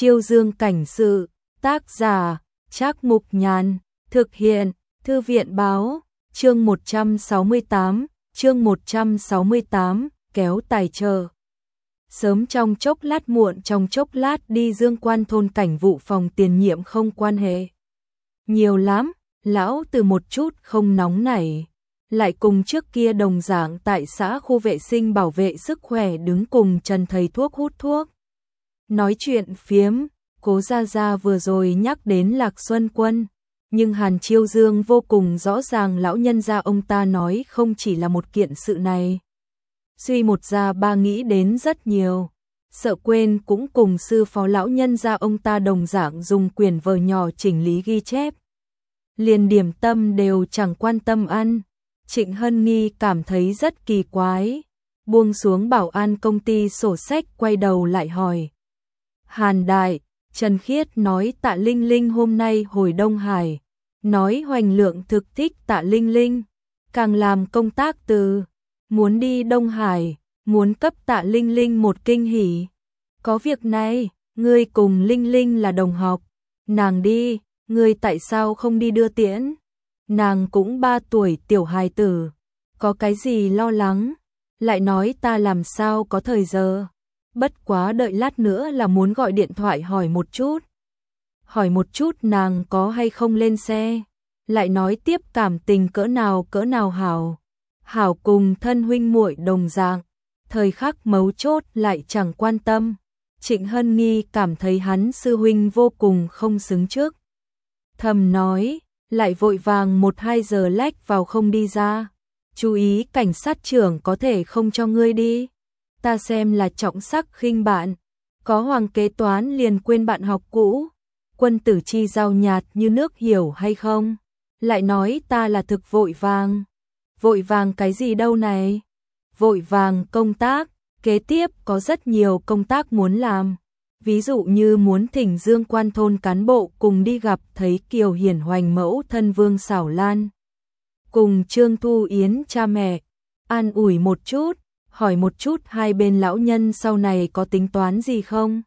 Chiêu Dương cảnh sự, tác giả, Trác Mục Nhàn, thực hiện, Thư viện báo, chương 168, kéo tài trợ. Sớm trong chốc lát muộn trong chốc lát đi Dương Quan thôn cảnh vụ phòng tiền nhiệm không quan hệ. Nhiều lắm, lão từ một chút không nóng nảy. Lại cùng trước kia đồng dạng tại xã khu vệ sinh bảo vệ sức khỏe đứng cùng Trần thầy thuốc hút thuốc. Nói chuyện phiếm, Cố Gia Gia vừa rồi nhắc đến Lạc Xuân Quân, nhưng Hàn Chiêu Dương vô cùng rõ ràng lão nhân gia ông ta nói không chỉ là một kiện sự này. Suy một ra ba nghĩ đến rất nhiều, sợ quên cũng cùng sư phó lão nhân gia ông ta đồng dạng dùng quyển vở nhỏ chỉnh lý ghi chép. Liền điểm tâm đều chẳng quan tâm ăn. Trịnh Hân Nghi cảm thấy rất kỳ quái, buông xuống bảo an công ty sổ sách quay đầu lại hỏi. Hàn đại, Trần Khiết nói Tạ Linh Linh hôm nay hồi Đông Hải, nói Hoành Lượng thực thích Tạ Linh Linh, càng làm công tác từ, muốn đi Đông Hải, muốn cấp Tạ Linh Linh một kinh hỉ. Có việc này, ngươi cùng Linh Linh là đồng học, nàng đi, ngươi tại sao không đi đưa tiễn? Nàng cũng 3 tuổi tiểu hài tử, có cái gì lo lắng, lại nói ta làm sao có thời giờ. Bất quá đợi lát nữa là muốn gọi điện thoại hỏi một chút nàng có hay không lên xe, lại nói tiếp cảm tình cỡ nào hảo. Hảo cùng thân huynh muội đồng dạng, thời khắc mấu chốt lại chẳng quan tâm. Trịnh Hân Nghi cảm thấy hắn sư huynh vô cùng không xứng trước. Thầm nói, lại vội vàng 1-2 giờ lách vào không đi ra. Chú ý cảnh sát trưởng có thể không cho ngươi đi. Ta xem là trọng sắc khinh bạn. Có hoàng kế toán liền quên bạn học cũ. Quân tử chi giao nhạt như nước hiểu hay không? Lại nói ta là thực vội vàng. Vội vàng cái gì đâu này? Vội vàng công tác. Kế tiếp có rất nhiều công tác muốn làm. Ví dụ như muốn thỉnh Dương Quan thôn cán bộ cùng đi gặp thấy Kiều Hiển Hoành mẫu thân Vương Xảo Lan. Cùng Trương Thu Yến cha mẹ, an ủi một chút, hỏi một chút hai bên lão nhân sau này có tính toán gì không.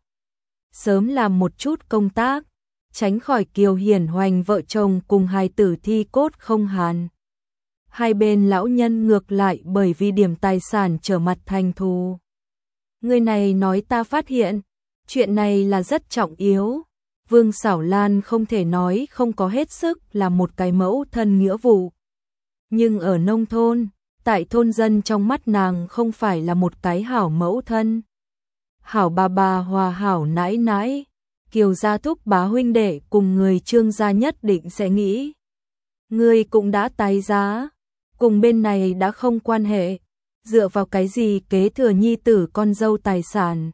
Sớm làm một chút công tác, tránh khỏi Kiều Hiển Hoành vợ chồng cùng hài tử thi cốt không hàn. Hai bên lão nhân ngược lại bởi vì điểm tài sản trở mặt thành thù. Người này nói ta phát hiện, chuyện này là rất trọng yếu. Vương Xảo Lan không thể nói không có hết sức là một cái mẫu thân nghĩa vụ. Nhưng ở nông thôn, tại thôn dân trong mắt nàng không phải là một cái hảo mẫu thân. Hảo bà hòa hảo nãi nãi, Kiều gia thúc bá huynh đệ cùng người Trương gia nhất định sẽ nghĩ. Ngươi cũng đã tái giá, cùng bên này đã không quan hệ, dựa vào cái gì kế thừa nhi tử con dâu tài sản.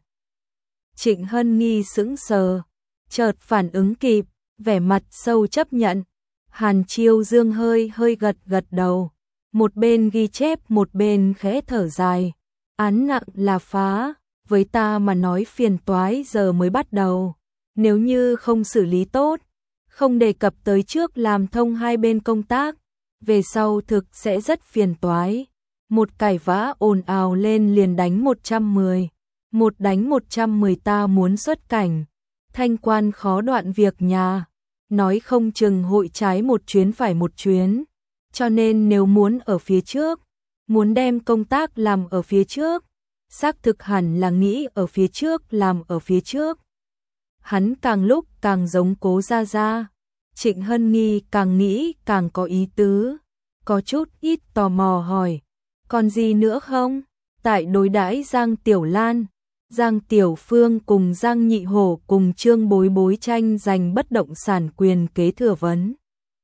Trịnh Hân Nghi sững sờ, chợt phản ứng kịp, vẻ mặt sâu chấp nhận. Hàn Chiêu Dương hơi gật đầu, một bên ghi chép một bên khẽ thở dài. Án nặng là phá, với ta mà nói phiền toái giờ mới bắt đầu. Nếu như không xử lý tốt, không đề cập tới trước làm thông hai bên công tác, về sau thực sẽ rất phiền toái. Một cãi vã ồn ào lên liền đánh 110. Một đánh 110 ta muốn xuất cảnh. Thanh quan khó đoạn việc nhà. Nói không chừng hội trái một chuyến phải một chuyến. Cho nên nếu muốn ở phía trước, muốn đem công tác làm ở phía trước, xác thực hẳn là nghĩ ở phía trước làm ở phía trước. Hắn càng lúc càng giống Cố Gia Gia. Trịnh Hân Nghi càng nghĩ càng có ý tứ. Có chút ít tò mò hỏi. Còn gì nữa không? Tại đối đãi Giang Tiểu Lan, Giang Tiểu Phương cùng Giang Nhị Hổ cùng Trương Bối Bối tranh giành bất động sản quyền kế thừa vấn.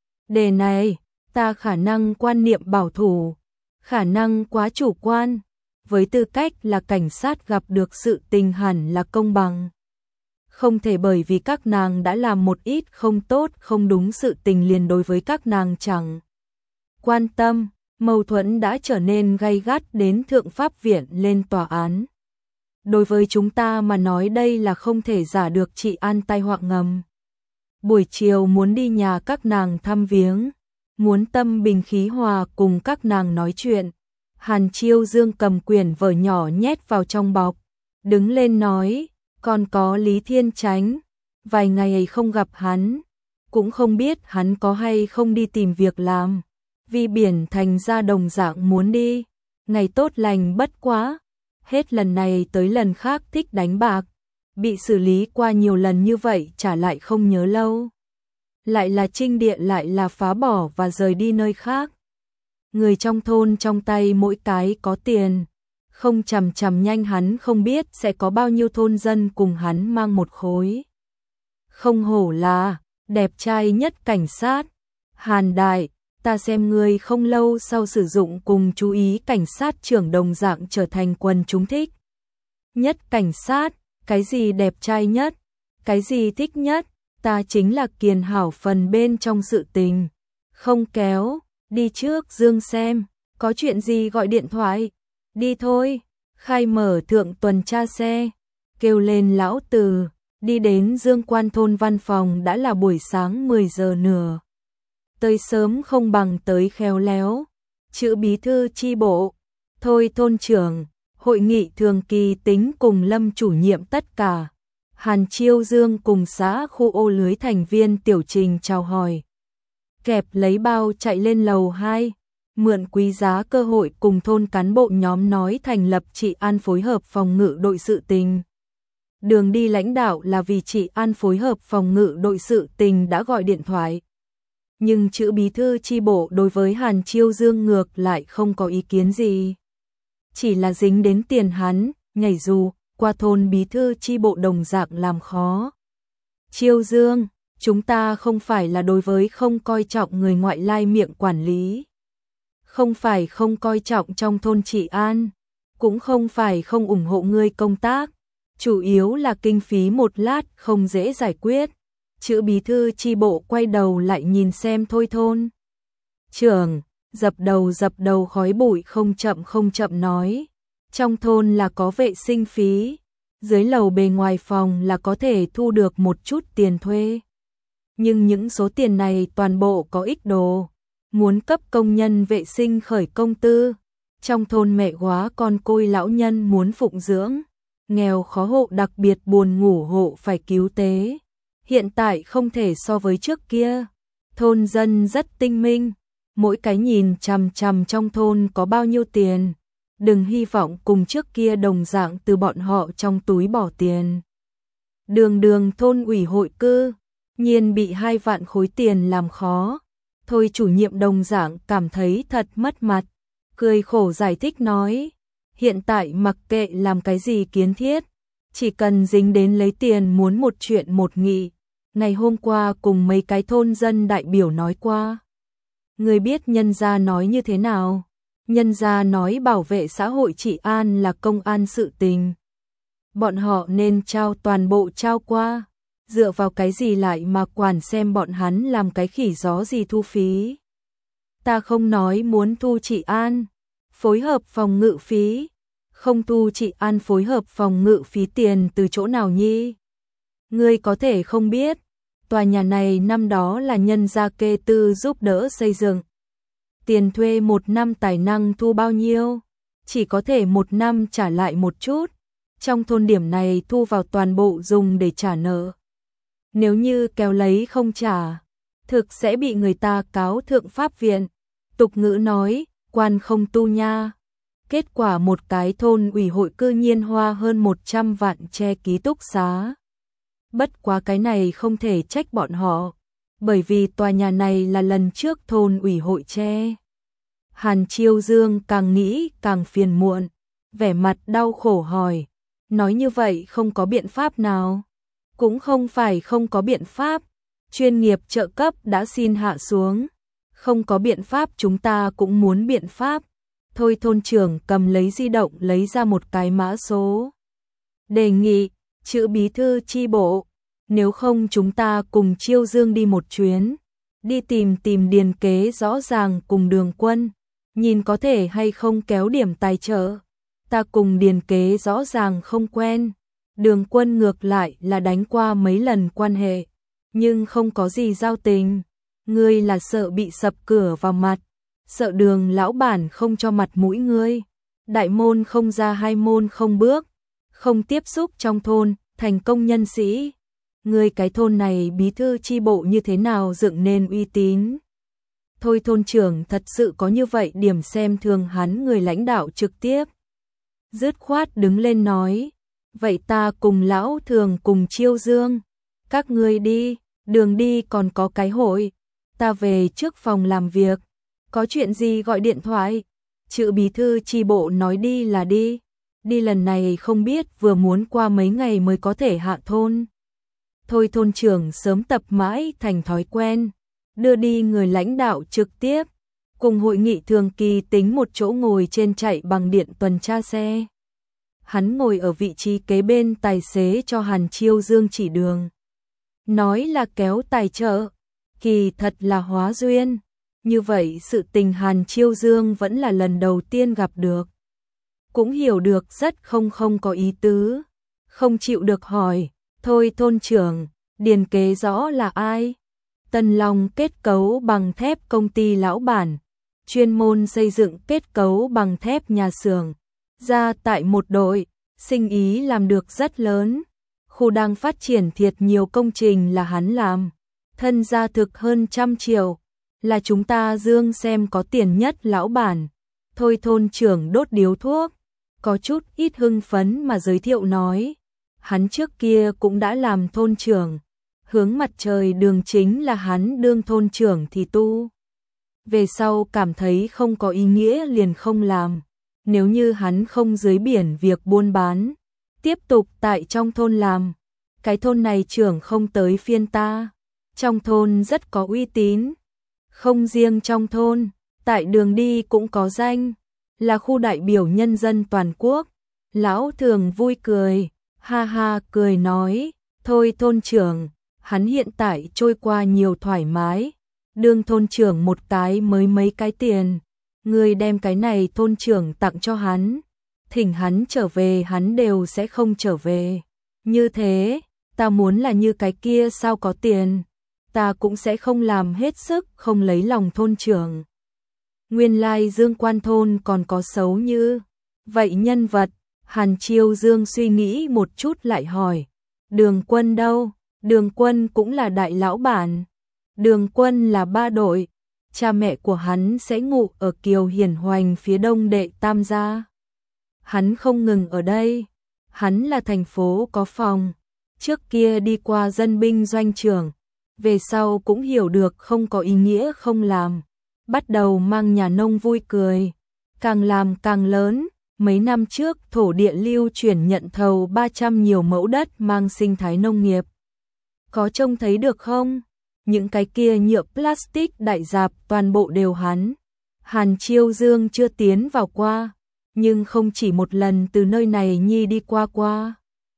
Đề này, ta khả năng quan niệm bảo thủ, khả năng quá chủ quan, với tư cách là cảnh sát gặp được sự tình hẳn là công bằng. Không thể bởi vì các nàng đã làm một ít không tốt không đúng sự tình liền đối với các nàng chẳng quan tâm. Mâu thuẫn đã trở nên gay gắt đến thượng pháp viện lên tòa án. Đối với chúng ta mà nói đây là không thể giả được trị an tai họa ngầm. Buổi chiều muốn đi nhà các nàng thăm viếng, muốn tâm bình khí hòa cùng các nàng nói chuyện. Hàn Chiêu Dương cầm quyển vở nhỏ nhét vào trong bọc, đứng lên nói, còn có Lý Thiên Chánh, vài ngày không gặp hắn, cũng không biết hắn có hay không đi tìm việc làm. Vì biển thành ra đồng dạng muốn đi, ngày tốt lành bất quá, hết lần này tới lần khác thích đánh bạc, bị xử lý qua nhiều lần như vậy trả lại không nhớ lâu. Lại là trinh địa lại là phá bỏ và rời đi nơi khác. Người trong thôn trong tay mỗi cái có tiền, không chằm chằm nhanh hắn không biết sẽ có bao nhiêu thôn dân cùng hắn mang một khối. Không hổ là đẹp trai nhất cảnh sát. Hàn Đại, ta xem ngươi không lâu sau sử dụng cùng chú ý cảnh sát trưởng đồng dạng trở thành quần chúng thích nhất cảnh sát, cái gì đẹp trai nhất, cái gì thích nhất, ta chính là kiền hảo phần bên trong sự tình. Không kéo, đi trước Dương xem, có chuyện gì gọi điện thoại, đi thôi. Khai mở thượng tuần tra xe, kêu lên lão Từ, đi đến Dương Quan thôn văn phòng đã là buổi sáng 10 giờ nửa. Tới sớm không bằng tới khéo léo. Chữ bí thư chi bộ, thôi thôn trưởng, hội nghị thường kỳ tính cùng Lâm chủ nhiệm tất cả. Hàn Chiêu Dương cùng xã khu ô lưới thành viên tiểu trình chào hỏi. Kẹp lấy bao chạy lên lầu 2, mượn quý giá cơ hội cùng thôn cán bộ nhóm nói thành lập trị an phối hợp phòng ngự đội sự tình. Đường đi lãnh đạo là vì trị an phối hợp phòng ngự đội sự tình đã gọi điện thoại. Nhưng chữ bí thư chi bộ đối với Hàn Chiêu Dương ngược lại không có ý kiến gì. Chỉ là dính đến tiền hắn, nhảy dù, qua thôn bí thư chi bộ đồng dạng làm khó. Chiêu Dương, chúng ta không phải là đối với không coi trọng người ngoại lai miệng quản lý. Không phải không coi trọng trong thôn trị an, cũng không phải không ủng hộ ngươi công tác. Chủ yếu là kinh phí một lát không dễ giải quyết. Chữ bí thư chi bộ quay đầu lại nhìn xem thôi thôn trưởng, dập đầu khói bụi không chậm nói. Trong thôn là có vệ sinh phí, dưới lầu bề ngoài phòng là có thể thu được một chút tiền thuê. Nhưng những số tiền này toàn bộ có ích đồ, muốn cấp công nhân vệ sinh khởi công tư. Trong thôn mẹ góa con côi lão nhân muốn phụng dưỡng, nghèo khó hộ đặc biệt buồn ngủ hộ phải cứu tế. Hiện tại không thể so với trước kia, thôn dân rất tinh minh, mỗi cái nhìn chằm chằm trong thôn có bao nhiêu tiền, đừng hy vọng cùng trước kia đồng dạng từ bọn họ trong túi bỏ tiền. Đường thôn ủy hội cư, nhiên bị 2 vạn khối tiền làm khó, thôi chủ nhiệm đồng dạng cảm thấy thật mất mặt, cười khổ giải thích nói, hiện tại mặc kệ làm cái gì kiến thiết, chỉ cần dính đến lấy tiền muốn một chuyện một nghị. Ngày hôm qua cùng mấy cái thôn dân đại biểu nói qua. Người biết nhân gia nói như thế nào? Nhân gia nói bảo vệ xã hội trị an là công an sự tình. Bọn họ nên trao toàn bộ trao qua. Dựa vào cái gì lại mà quản xem bọn hắn làm cái khỉ gió gì thu phí. Ta không nói muốn thu trị an, phối hợp phòng ngự phí. Không thu trị an phối hợp phòng ngự phí tiền từ chỗ nào nhi? Ngươi có thể không biết. Tòa nhà này năm đó là nhân gia kê tư giúp đỡ xây dựng. Tiền thuê 1 năm tài năng thu bao nhiêu? Chỉ có thể 1 năm trả lại một chút. Trong thôn điểm này thu vào toàn bộ dùng để trả nợ. Nếu như kéo lấy không trả, thực sẽ bị người ta cáo thượng pháp viện. Tục ngữ nói, quan không tu nha. Kết quả một cái thôn ủy hội cư nhiên hoa hơn 100 vạn che ký túc xá. Bất quá cái này không thể trách bọn họ, bởi vì tòa nhà này là lần trước thôn ủy hội che. Hàn Chiêu Dương càng nghĩ càng phiền muộn, vẻ mặt đau khổ hỏi, nói như vậy không có biện pháp nào? Cũng không phải không có biện pháp, chuyên nghiệp trợ cấp đã xin hạ xuống, không có biện pháp chúng ta cũng muốn biện pháp. Thôi thôn trưởng cầm lấy di động lấy ra một cái mã số. Đề nghị, chữ bí thư chi bộ, nếu không chúng ta cùng Chiêu Dương đi một chuyến, đi tìm điền kế rõ ràng cùng Đường Quân, nhìn có thể hay không kéo điểm tài trợ. Ta cùng điền kế rõ ràng không quen, Đường Quân ngược lại là đánh qua mấy lần quan hệ, nhưng không có gì giao tình. Ngươi là sợ bị sập cửa vào mặt, sợ Đường lão bản không cho mặt mũi ngươi. Đại môn không ra hai môn không bước, không tiếp xúc trong thôn, thành công nhân sĩ. Người cái thôn này bí thư chi bộ như thế nào dựng nên uy tín. Thôi thôn trưởng thật sự có như vậy điểm xem thường hắn người lãnh đạo trực tiếp. Dứt khoát đứng lên nói, vậy ta cùng lão thường cùng Chiêu Dương, các ngươi đi, đường đi còn có cái hội, ta về trước phòng làm việc, có chuyện gì gọi điện thoại, chữ bí thư chi bộ nói đi là đi, đi lần này không biết vừa muốn qua mấy ngày mới có thể hạ thôn. Thôi thôn trưởng sớm tập mãi thành thói quen, đưa đi người lãnh đạo trực tiếp, cùng hội nghị thường kỳ tính một chỗ ngồi trên chạy bằng điện tuần tra xe. Hắn ngồi ở vị trí kế bên tài xế cho Hàn Chiêu Dương chỉ đường. Nói là kéo tài trợ, kỳ thật là hóa duyên. Như vậy sự tình Hàn Chiêu Dương vẫn là lần đầu tiên gặp được. Cũng hiểu được rất không có ý tứ. Không chịu được hỏi, thôi thôn trưởng, điền kế rõ là ai? Tân Long kết cấu bằng thép công ty lão bản, chuyên môn xây dựng kết cấu bằng thép nhà xưởng. Ra tại một đội, sinh ý làm được rất lớn. Khu đang phát triển thiệt nhiều công trình là hắn làm. Thân gia thực hơn 100 triệu. Là chúng ta Dương xem có tiền nhất lão bản. Thôi thôn trưởng đốt điếu thuốc. Có chút ít hưng phấn mà giới thiệu nói. Hắn trước kia cũng đã làm thôn trưởng. Hướng mặt trời đường chính là hắn đương thôn trưởng thì tu. Về sau cảm thấy không có ý nghĩa liền không làm. Nếu như hắn không dưới biển việc buôn bán, tiếp tục tại trong thôn làm, cái thôn này trưởng không tới phiên ta. Trong thôn rất có uy tín, không riêng trong thôn, tại đường đi cũng có danh, là khu đại biểu nhân dân toàn quốc. Lão thường vui cười, ha ha cười nói, thôi thôn trưởng, hắn hiện tại trôi qua nhiều thoải mái, đương thôn trưởng một cái mới mấy cái tiền. Người đem cái này thôn trưởng tặng cho hắn, thỉnh hắn trở về hắn đều sẽ không trở về. Như thế, ta muốn là như cái kia sao có tiền, ta cũng sẽ không làm hết sức không lấy lòng thôn trưởng. Nguyên lai Dương Quan thôn còn có xấu như vậy nhân vật. Hàn Chiêu Dương suy nghĩ một chút lại hỏi, Đường Quân đâu? Đường Quân cũng là đại lão bản. Đường Quân là 3 đội. Cha mẹ của hắn sẽ ngụ ở Kiều Hiển Hoành phía đông đệ tam gia. Hắn không ngừng ở đây, hắn là thành phố có phòng, trước kia đi qua dân binh doanh trường, về sau cũng hiểu được không có ý nghĩa không làm, bắt đầu mang nhà nông vui cười, càng làm càng lớn. Mấy năm trước thổ địa lưu chuyển nhận thầu 300 nhiều mẫu đất mang sinh thái nông nghiệp. Có trông thấy được không? Những cái kia nhựa plastic đại dạp toàn bộ đều hắn. Hàn Chiêu Dương chưa tiến vào qua, nhưng không chỉ một lần từ nơi này nhi đi qua.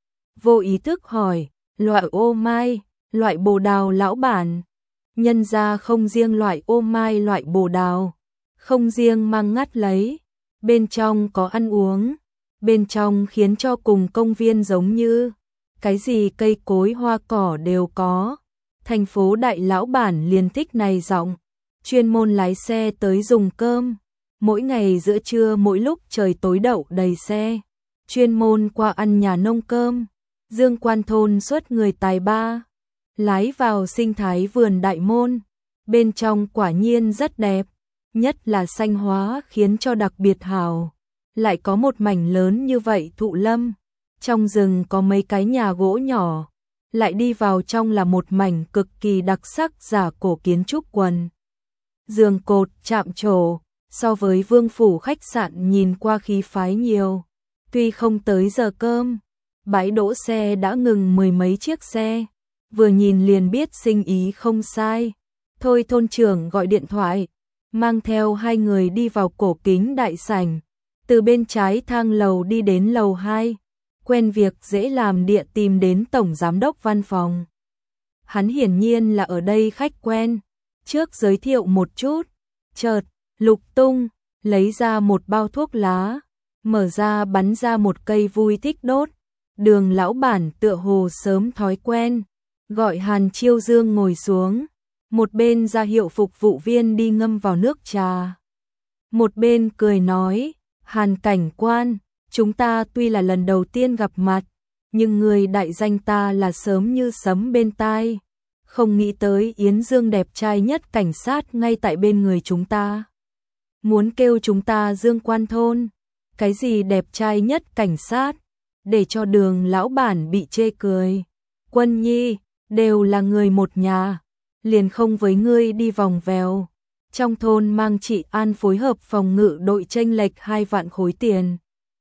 Vô ý thức hỏi, loại ô mai, loại bồ đào lão bản. Nhân ra không riêng loại ô mai loại bồ đào, không riêng mang ngắt lấy, bên trong có ăn uống, bên trong khiến cho cùng công viên giống như, cái gì cây cối hoa cỏ đều có. Thành phố đại lão bản liền thích này giọng, chuyên môn lái xe tới dùng cơm, mỗi ngày giữa trưa mỗi lúc trời tối đậu đầy xe, chuyên môn qua ăn nhà nông cơm. Dương Quan thôn xuất người tài ba, lái vào sinh thái vườn đại môn, bên trong quả nhiên rất đẹp, nhất là xanh hóa khiến cho đặc biệt hào, lại có một mảnh lớn như vậy thụ lâm, trong rừng có mấy cái nhà gỗ nhỏ. Lại đi vào trong là một mảnh cực kỳ đặc sắc giả cổ kiến trúc quần. Giường cột, chạm trổ, so với Vương phủ khách sạn nhìn qua khí phái nhiều. Tuy không tới giờ cơm, bãi đỗ xe đã ngừng 10 mấy chiếc xe, vừa nhìn liền biết sinh ý không sai. Thôi thôn trưởng gọi điện thoại, mang theo 2 người đi vào cổ kính đại sảnh, từ bên trái thang lầu đi đến lầu 2. Quen việc dễ làm địa tìm đến tổng giám đốc văn phòng. Hắn hiển nhiên là ở đây khách quen, trước giới thiệu một chút, chợt lục tung lấy ra một bao thuốc lá, mở ra bắn ra một cây vui thích đốt. Đường lão bản tựa hồ sớm thói quen, gọi Hàn Chiêu Dương ngồi xuống, một bên ra hiệu phục vụ viên đi ngâm vào nước trà, một bên cười nói, Hàn cảnh quan, chúng ta tuy là lần đầu tiên gặp mặt, nhưng người đại danh ta là sớm như sấm bên tai. Không nghĩ tới Yến Dương đẹp trai nhất cảnh sát ngay tại bên người chúng ta. Muốn kêu chúng ta Dương Quan thôn. Cái gì đẹp trai nhất cảnh sát, để cho Đường lão bản bị chê cười. Quân Nhi, đều là người một nhà, liền không với ngươi đi vòng vèo. Trong thôn mang chị An phối hợp phòng ngự đội chênh lệch 2 vạn khối tiền.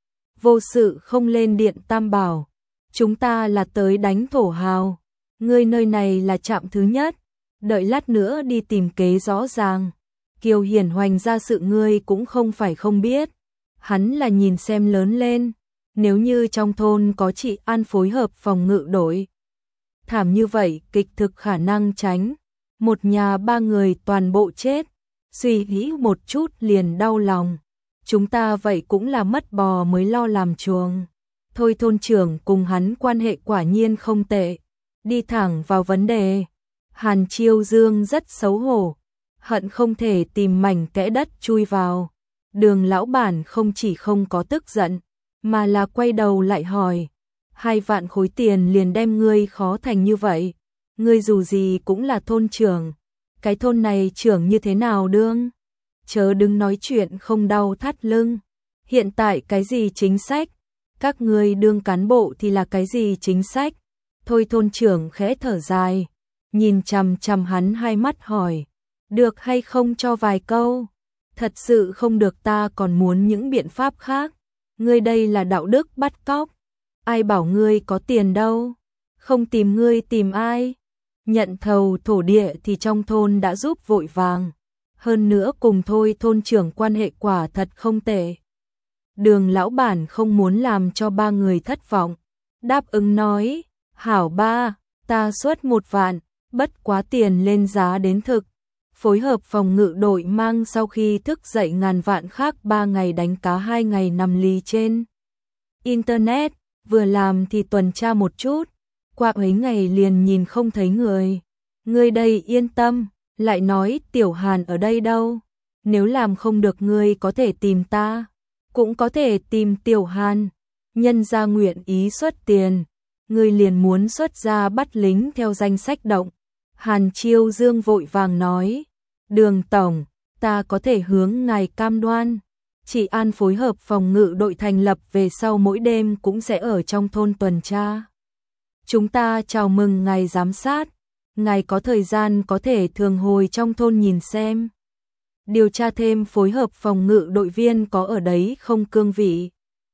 Vô sự không lên điện Tam Bảo, chúng ta là tới đánh thổ hào. Ngươi nơi này là trạm thứ nhất, đợi lát nữa đi tìm kế rõ ràng. Kiều Hiển Hoành ra sự ngươi cũng không phải không biết. Hắn là nhìn xem lớn lên, nếu như trong thôn có chị An phối hợp phòng ngự đội. Thảm như vậy kịch thực khả năng tránh. Một nhà 3 người toàn bộ chết. Suy nghĩ một chút liền đau lòng. Chúng ta vậy cũng là mất bò mới lo làm chuồng. Thôi thôn trưởng cùng hắn quan hệ quả nhiên không tệ. Đi thẳng vào vấn đề. Hàn Chiêu Dương rất xấu hổ, hận không thể tìm mảnh kẽ đất chui vào. Đường lão bản không chỉ không có tức giận, mà là quay đầu lại hỏi. 2 vạn khối tiền liền đem ngươi khó thành như vậy. Ngươi dù gì cũng là thôn trưởng. Cái thôn này trưởng như thế nào đương? Chớ đừng nói chuyện không đau thắt lưng. Hiện tại cái gì chính sách? Các ngươi đương cán bộ thì là cái gì chính sách? Thôi thôn trưởng khẽ thở dài, nhìn chằm chằm hắn 2 mắt hỏi. Được hay không cho vài câu? Thật sự không được ta còn muốn những biện pháp khác. Ngươi đây là đạo đức bắt cóc. Ai bảo ngươi có tiền đâu? Không tìm ngươi tìm ai? Nhận thầu thổ địa thì trong thôn đã giúp vội vàng. Hơn nữa cùng thôi thôn trưởng quan hệ quả thật không tệ. Đường lão bản không muốn làm cho 3 người thất vọng. Đáp ứng nói, hảo ba, ta xuất 1 vạn, bất quá tiền lên giá đến thực. Phối hợp phòng ngự đội mang sau khi thức dậy ngàn vạn khác 3 ngày đánh cá 2 ngày nằm lì trên Internet, vừa làm thì tuần tra một chút, qua mấy ngày liền nhìn không thấy người. Ngươi đây yên tâm, lại nói Tiểu Hàn ở đây đâu? Nếu làm không được ngươi có thể tìm ta, cũng có thể tìm Tiểu Hàn. Nhân gia nguyện ý xuất tiền, ngươi liền muốn xuất ra bắt lính theo danh sách động. Hàn Chiêu Dương vội vàng nói, Đường tổng, ta có thể hướng ngài cam đoan. Chị An phối hợp phòng ngự đội thành lập về sau mỗi đêm cũng sẽ ở trong thôn tuần tra. Chúng ta chào mừng ngài giám sát, ngài có thời gian có thể thường hồi trong thôn nhìn xem. Điều tra thêm phối hợp phòng ngự đội viên có ở đấy không cương vị.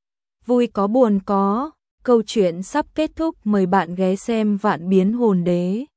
Vui có buồn có, câu chuyện sắp kết thúc, mời bạn ghé xem Vạn Biến Hồn Đế.